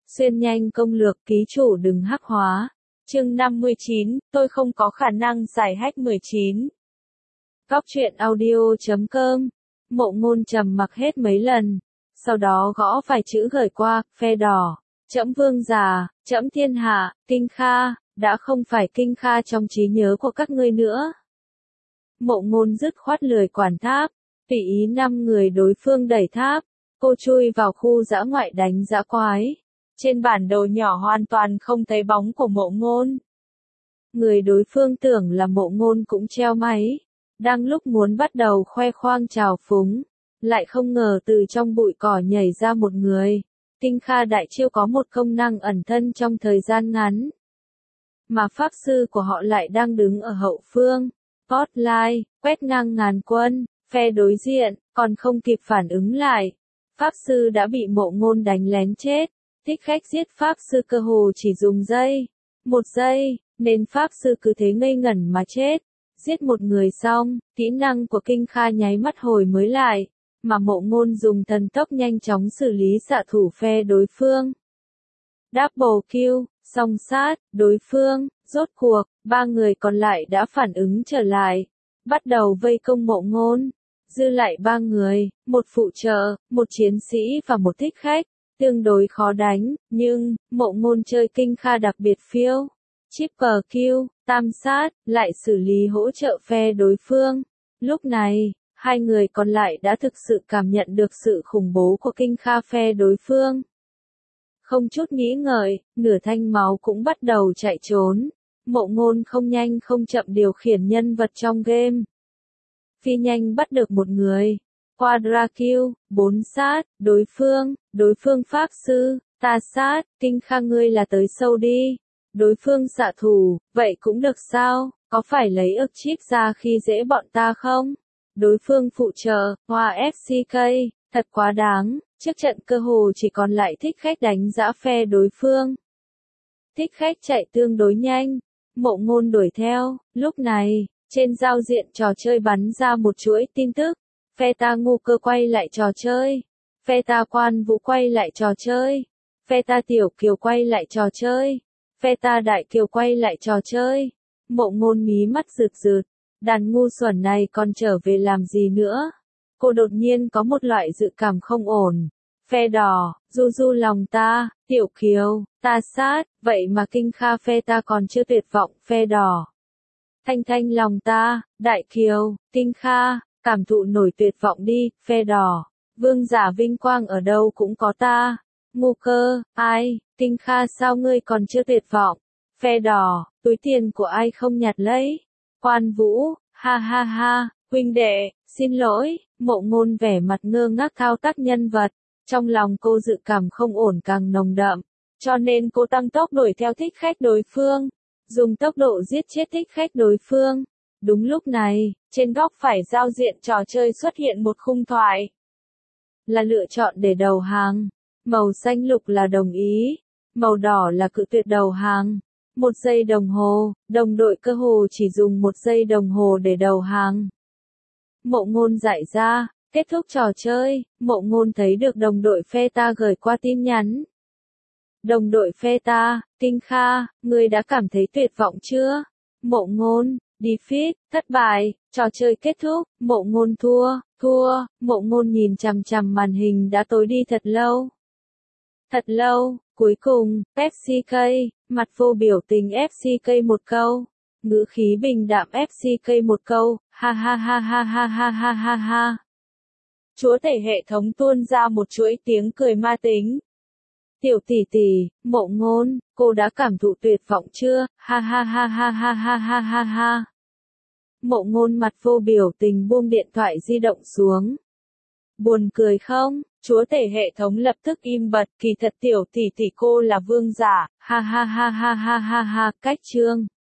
Xuyên nhanh công lược ký chủ đừng hắc hóa. Chương 59, tôi không có khả năng giải hack 19. Góc truyện audio.com. Mộ Ngôn trầm mặc hết mấy lần, sau đó gõ vài chữ gửi qua, phe đỏ. Trẫm vương giả, trẫm thiên hạ, Kinh Kha, đã không phải Kinh Kha trong trí nhớ của các ngươi nữa. Mộ Ngôn dứt khoát lười quản tháp, tùy ý 5 người đối phương đẩy tháp, cô chui vào khu dã ngoại đánh dã quái. Trên bản đồ nhỏ hoàn toàn không thấy bóng của Mộ Ngôn. Người đối phương tưởng là Mộ Ngôn cũng treo máy, đang lúc muốn bắt đầu khoe khoang trào phúng, lại không ngờ từ trong bụi cỏ nhảy ra một người. Kinh Kha đại chiêu có một công năng ẩn thân trong thời gian ngắn, mà pháp sư của họ lại đang đứng ở hậu phương. Spotlight, quét ngang ngàn quân, phe đối diện, còn không kịp phản ứng lại. Pháp sư đã bị Mộ Ngôn đánh lén chết. Thích khách giết pháp sư cơ hồ chỉ dùng một giây, nên pháp sư cứ thế ngây ngẩn mà chết. Giết một người xong, kỹ năng của Kinh Kha nháy mắt hồi mới lại, mà Mộ Ngôn dùng thần tốc nhanh chóng xử lý xạ thủ phe đối phương. Double kill, song sát, đối phương, rốt cuộc, 3 người còn lại đã phản ứng trở lại, bắt đầu vây công Mộ Ngôn. Dư lại 3 người, một phụ trợ, một chiến sĩ và một thích khách. Tương đối khó đánh, nhưng, Mộ Ngôn chơi Kinh Kha đặc biệt phiêu. Triple kill, tam sát, lại xử lý hỗ trợ phe đối phương. Lúc này, 2 người còn lại đã thực sự cảm nhận được sự khủng bố của Kinh Kha phe đối phương. Không chút nghĩ ngợi, nửa thanh máu cũng bắt đầu chạy trốn. Mộ Ngôn không nhanh không chậm điều khiển nhân vật trong game. Phi nhanh bắt được một người. Quadra kill, 4 sát, đối phương pháp sư, ta sát, Kinh Kha ngươi là tới sâu đi. Đối phương xạ thủ, vậy cũng được sao, có phải lấy ức chip ra khi dễ bọn ta không? Đối phương phụ trợ, Hoa FCK, thật quá đáng, trước trận cơ hồ chỉ còn lại thích khách đánh dã phe đối phương. Thích khách chạy tương đối nhanh, Mộ Ngôn đuổi theo, lúc này, trên giao diện trò chơi bắn ra một chuỗi tin tức. Phe ta ngu cơ quay lại trò chơi. Phe ta quan vũ quay lại trò chơi. Phe ta tiểu kiều quay lại trò chơi. Phe ta đại kiều quay lại trò chơi. Mộ Ngôn mí mắt rực rực. Đàn ngu xuẩn này còn trở về làm gì nữa? Cô đột nhiên có một loại dự cảm không ổn. Phe đỏ, du lòng ta, tiểu kiều, ta sát, vậy mà Kinh Kha phe ta còn chưa tuyệt vọng. Phe đỏ, thanh lòng ta, đại kiều, Kinh Kha. Cảm thụ nổi tuyệt vọng đi, phe đỏ. Vương giả vinh quang ở đâu cũng có ta. Ngu cơ, ai, Kinh Kha sao ngươi còn chưa tuyệt vọng? Phe đỏ, túi tiền của ai không nhặt lấy? Quan vũ, ha ha ha, huynh đệ, xin lỗi. Mộ Ngôn vẻ mặt ngơ ngác thao tác nhân vật. Trong lòng cô dự cảm không ổn càng nồng đậm, cho nên cô tăng tốc đuổi theo thích khách đối phương, dùng tốc độ giết chết thích khách đối phương. Đúng lúc này, trên góc phải giao diện trò chơi xuất hiện một khung thoại. Là lựa chọn để đầu hàng. Màu xanh lục là đồng ý. Màu đỏ là cự tuyệt đầu hàng. 1 giây đồng hồ, đồng đội cơ hồ chỉ dùng 1 giây đồng hồ để đầu hàng. Mộ Ngôn dạy ra, kết thúc trò chơi, Mộ Ngôn thấy được đồng đội phe ta gửi qua tin nhắn. Đồng đội phe ta, Kinh Kha, ngươi đã cảm thấy tuyệt vọng chưa? Mộ Ngôn, defeat, thất bại, trò chơi kết thúc, Mộ Ngôn thua, Mộ Ngôn nhìn chằm chằm màn hình đã tối đi thật lâu, cuối cùng, FCK, mặt vô biểu tình FCK một câu, ngữ khí bình đạm FCK một câu, ha ha ha ha ha ha ha ha ha. Chúa tể hệ thống tuôn ra một chuỗi tiếng cười ma tính. Tiểu tỷ tỷ, Mộ Ngôn, cô đã cảm thụ tuyệt vọng chưa? Ha ha ha ha ha ha ha ha ha. Mộ Ngôn mặt vô biểu tình buông điện thoại di động xuống. Buồn cười không? Chúa tể hệ thống lập tức im bặt, kỳ thật tiểu tỷ tỷ cô là vương giả. Ha ha ha ha ha ha ha, cách chương.